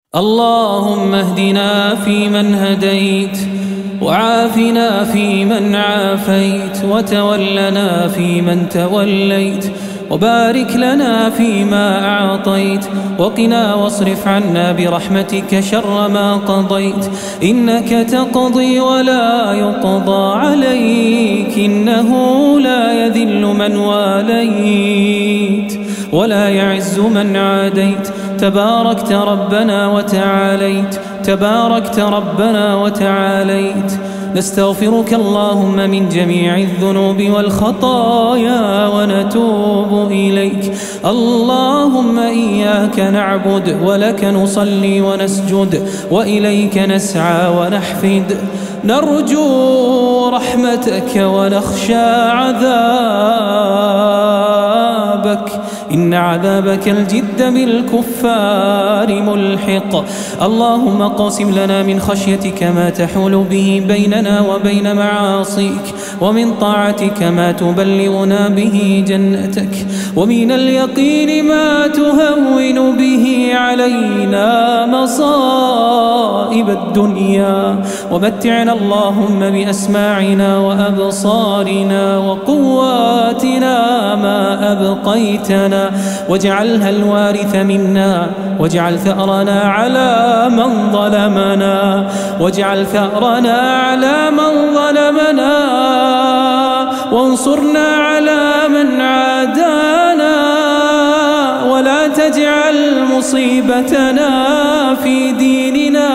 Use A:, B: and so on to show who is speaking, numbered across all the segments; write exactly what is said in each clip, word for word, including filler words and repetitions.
A: اللهم اهدنا فيمن هديت، وعافنا فيمن عافيت، وتولنا فيمن توليت، وبارك لنا فيما أعطيت، وقنا واصرف عنا برحمتك شر ما قضيت، إنك تقضي ولا يقضى عليك، إنه لا يذل من واليت ولا يعز من عاديت، تباركت ربنا وتعاليت، تباركت ربنا وتعاليت. نستغفرك اللهم من جميع الذنوب والخطايا ونتوب إليك. اللهم إياك نعبد ولك نصلي ونسجد، وإليك نسعى ونحفد، نرجو رحمتك ونخشى عذابك، إن عذابك الجد بالكفار ملحق. اللهم اقسم لنا من خشيتك ما تحول به بيننا وبين معاصيك، ومن طاعتك ما تبلغنا به جنتك، ومن اليقين ما تهون به علينا مصائب الدنيا، ومتعنا اللهم بأسماعنا وأبصارنا وقواتنا ما أبقيتنا، واجعلها الوارث منا، واجعل ثأرنا على من ظلمنا، واجعل ثأرنا على من ظلمنا، وانصرنا على من عادانا، ولا تجعل مصيبتنا في ديننا.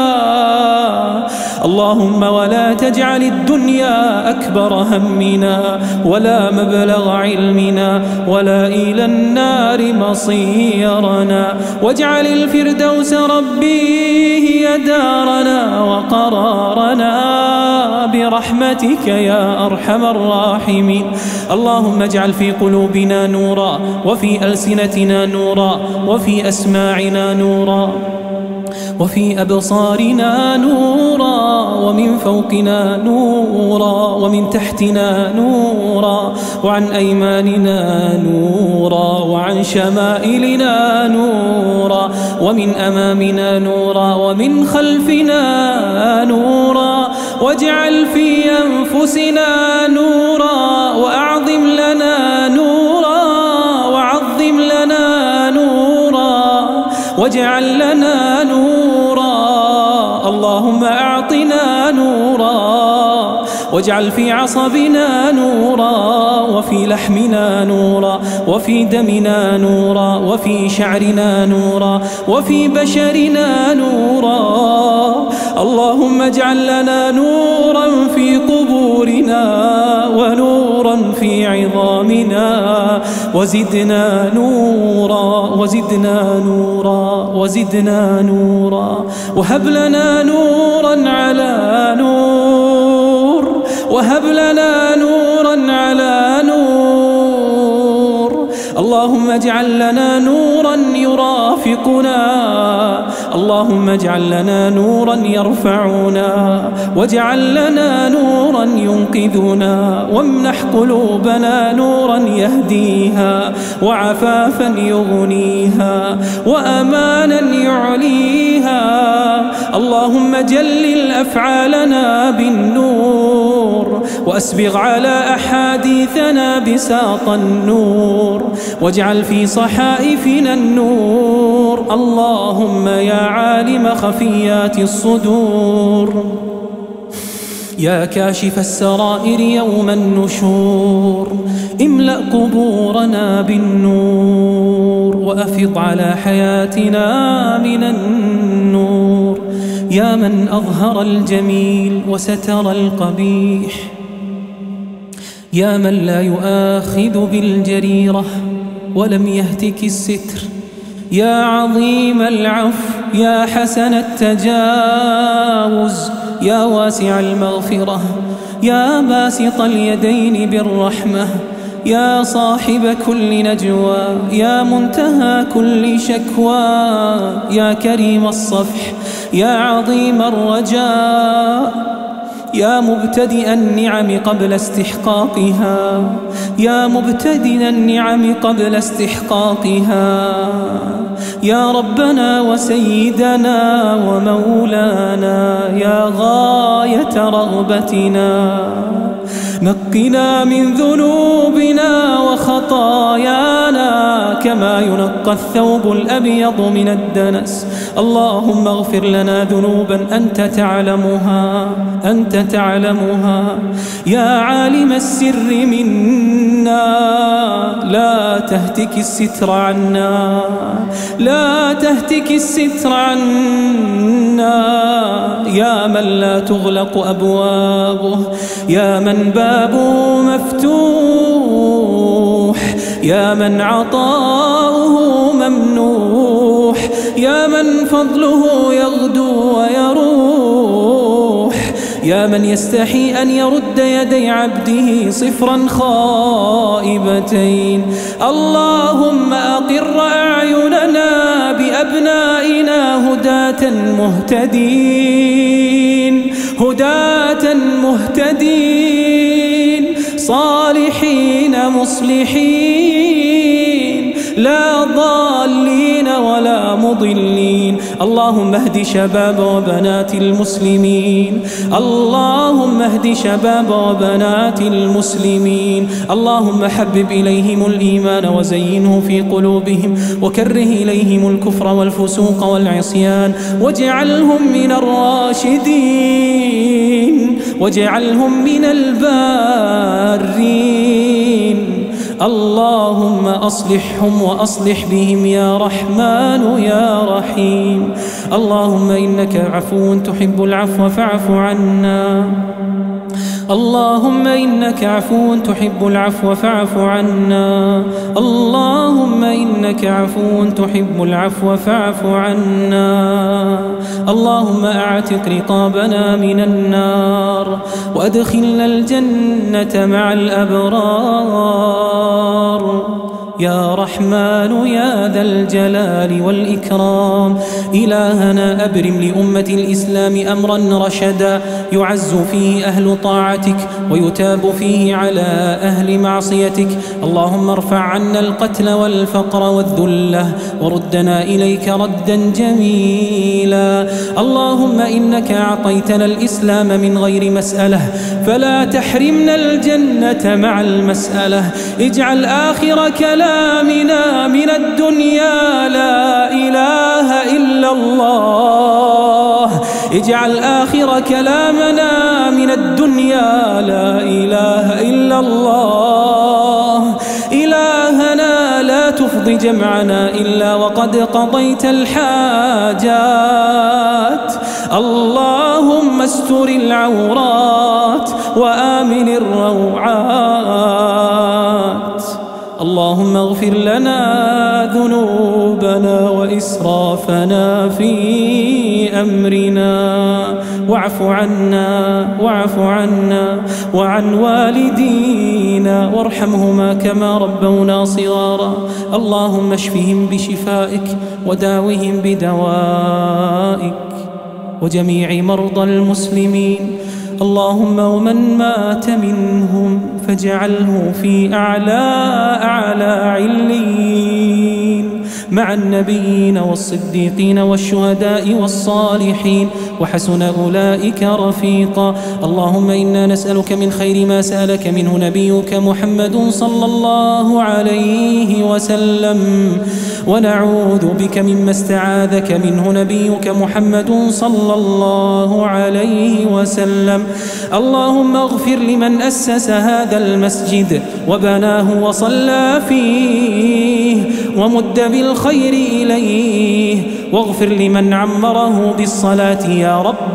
A: اللهم ولا تجعل الدنيا أكبر همنا، ولا مبلغ علمنا، ولا إلى النار مصيرنا، واجعل الفردوس ربي هي دارنا وقرارنا برحمتك يا أرحم الراحمين. اللهم اجعل في قلوبنا نورا، وفي ألسنتنا نورا، وفي أسماعنا نورا، وفي أبصارنا نورا، ومن فوقنا نورا، ومن تحتنا نورا، وعن أيماننا نورا، وعن شمائلنا نورا، ومن أمامنا نورا، ومن خلفنا نورا، واجعل في أنفسنا نورا، وأعظم لنا نورا، وعظم لنا نورا، واجعل لنا نورا. اللهم أعطنا نورا، واجعل في عصبنا نورا، وفي لحمنا نورا، وفي دمنا نورا، وفي شعرنا نورا، وفي بشرنا نورا. اللهم اجعل لنا نورا في قبورنا، ونورا في عظامنا، وزدنا نورا، وزدنا نورا، وزدنا نورا، وهب لنا نورا على نور، وهب لنا نورا على نور. اللهم اجعل لنا نورا يرافقنا، اللهم اجعل لنا نورا يرفعنا، واجعل لنا نورا ينقذنا، وامنح قلوبنا نورا يهديها، وعفافا يغنيها، وأمانا يعليها. اللهم جلل أفعالنا بالنور، وأسبغ على أحاديثنا بساط النور، واجعل في صحائفنا النور. اللهم يا عالم خفيات الصدور، يا كاشف السرائر يوم النشور، املأ قبورنا بالنور، وأفض على حياتنا من النور، يا من أظهر الجميل وستر القبيح، يا من لا يؤاخذ بالجريرة ولم يهتك الستر، يا عظيم العفو، يا حسن التجاوز، يا واسع المغفرة، يا باسط اليدين بالرحمة، يا صاحب كل نجوى، يا منتهى كل شكوى، يا كريم الصفح، يا عظيم الرجاء، يا مبتدئ النعم قبل استحقاقها، يا مبتدئ النعم قبل استحقاقها، يا ربنا وسيدنا ومولانا، يا غاية رغبتنا، نقنا من ذنوبنا وخطايانا كما ينقى الثوب الأبيض من الدنس. اللهم اغفر لنا ذنوبا أنت تعلمها، أنت تعلمها، يا عالم السر منا، لا تهتك الستر عنا، لا تهتك الستر عنا، يا من لا تغلق أبوابه، يا من بابه مفتوح، يا من عطاؤه ممنوح، يا من فضله يغدو ويروح، يا من يستحي أن يرد يدي عبده صفرا خائبتين. اللهم أقر أعيننا بأبنائنا هداة مهتدين، هداة مهتدين، صالحين مصلحين، لا ضالين ولا مضلين. اللهم اهد شباب وبنات المسلمين، اللهم اهد شباب وبنات المسلمين. اللهم حبب إليهم الإيمان وزينه في قلوبهم، وكره إليهم الكفر والفسوق والعصيان، واجعلهم من الراشدين، واجعلهم من البارين. اللهم أصلحهم وأصلح بهم يا رحمن يا رحيم. اللهم إنك عفو تحب العفو فاعف عنا، اللهم إنك عفو تحب العفو فاعف عنا، اللهم إنك عفو تحب العفو فاعف عنا. اللهم أعتق رقابنا من النار، وأدخلنا الجنة مع الأبرار. يا رحمن يا ذا الجلال والإكرام، إلهنا أبرم لأمة الإسلام أمرا رشدا يعز فيه أهل طاعتك ويتاب فيه على أهل معصيتك. اللهم ارفع عنا القتل والفقر والذلة، وردنا إليك ردا جميلا. اللهم إنك أعطيتنا الإسلام من غير مسألة، فلا تحرمنا الجنة مع المسألة. اجعل آخر كلامنا من الدنيا لا إله إلا الله، اجعل آخر كلامنا من الدنيا لا إله إلا الله. إلهنا لا تفض جمعنا إلا وقد قضيت الحاجات. اللهم استر العورات وآمن الروعات. اللهم اغفر لنا ذنوبنا وإسرافنا في أمرنا، واعف عنا واعف عنا وعن والدينا، وارحمهما كما ربونا صغارا. اللهم اشفهم بشفائك وداوهم بدوائك وجميع مرضى المسلمين. اللهم ومن مات منهم فاجعله في أعلى أعلى عليين مع النبيين والصديقين والشهداء والصالحين، وحسن أولئك رفيقا. اللهم إنا نسألك من خير ما سألك منه نبيك محمد صلى الله عليه وسلم، ونعوذ بك مما استعاذك منه نبيك محمد صلى الله عليه وسلم. اللهم اغفر لمن أسس هذا المسجد وبناه وصلى فيه ومد بالخير إليه، واغفر لمن عمره بالصلاة يا رب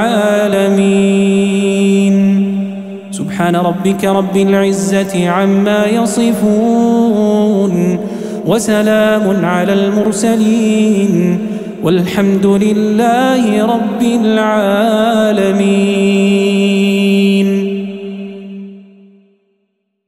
A: العالمين. سبحان ربك رب العزة عما يصفون، وسلام على المرسلين، والحمد لله رب العالمين.